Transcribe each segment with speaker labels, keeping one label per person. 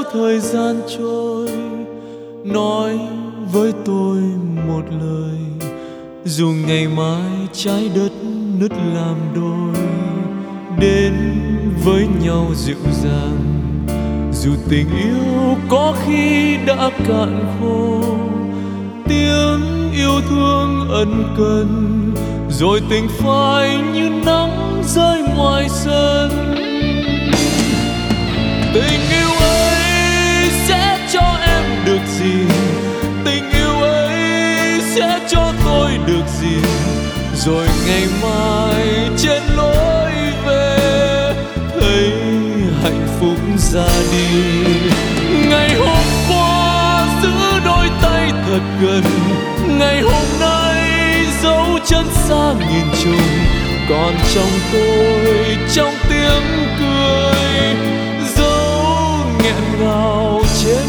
Speaker 1: thời gian trôi, nói với tôi một lời, dù ngày mai trái đất nứt làm đôi, đến với nhau dịu dàng, dù tình yêu có khi đã cạn khô. Tiếng yêu thương ân cần, rồi tình phai như nắng rơi ngoài sân. Tình yêu ấy sẽ cho em được gì? Tình yêu ấy sẽ cho tôi được gì? Rồi ngày mai trên lối về thấy hạnh phúc ra đi. Ngày hôm qua giữ đôi tay thật gần, ngày hôm nay dấu chân xa nghìn trùng. Còn trong tôi, trong tiếng cười, dấu nghẹn ngào trên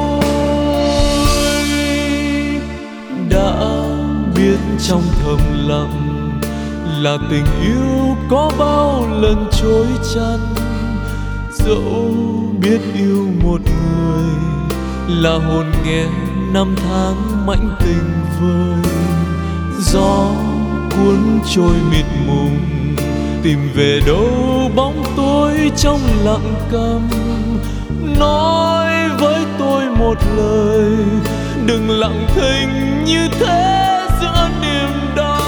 Speaker 1: môi. Đã biết trong thầm lặng là tình yêu có bao lần trối chăn, dẫu biết yêu một người là hồn nghe năm tháng mãnh tình vơi. Gió cuốn trôi mịt mùng, tìm về đâu bóng tối trong lặng câm. Nói với tôi một lời, đừng lặng thinh như thế giữa niềm đau.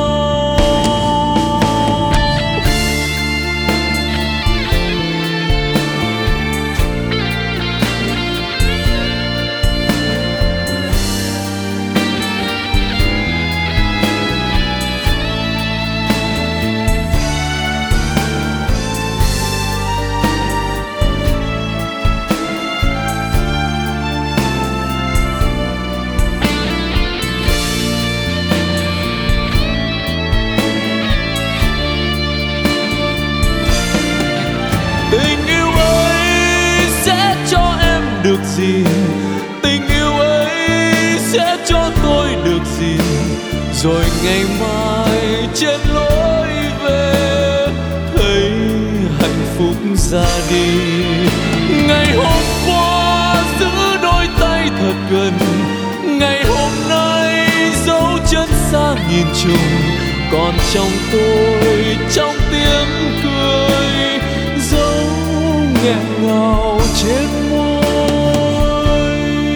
Speaker 1: Tình yêu ấy sẽ cho em được gì? Tình yêu ấy sẽ cho tôi được gì? Rồi ngày mai trên lối về thấy hạnh phúc ra đi. Ngày hôm qua giữ đôi tay thật gần, ngày hôm nay dấu chân xa nghìn trùng. Còn trong tôi, trong tiếng cười, dấu nghẹn ngào trên môi.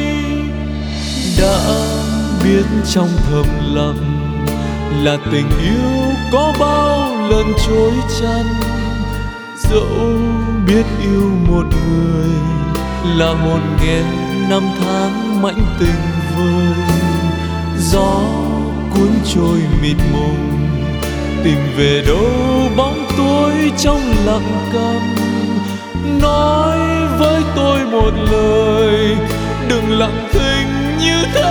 Speaker 1: Đã biết trong thầm lặng là tình yêu có bao lần trối chăn, dẫu biết yêu một người là hồn nghe năm tháng mãnh tình vơi. Gió cuốn trôi mịt mùng, tìm về đâu bóng tối trong lặng câm. Nói với tôi một lời, đừng lặng thinh như thế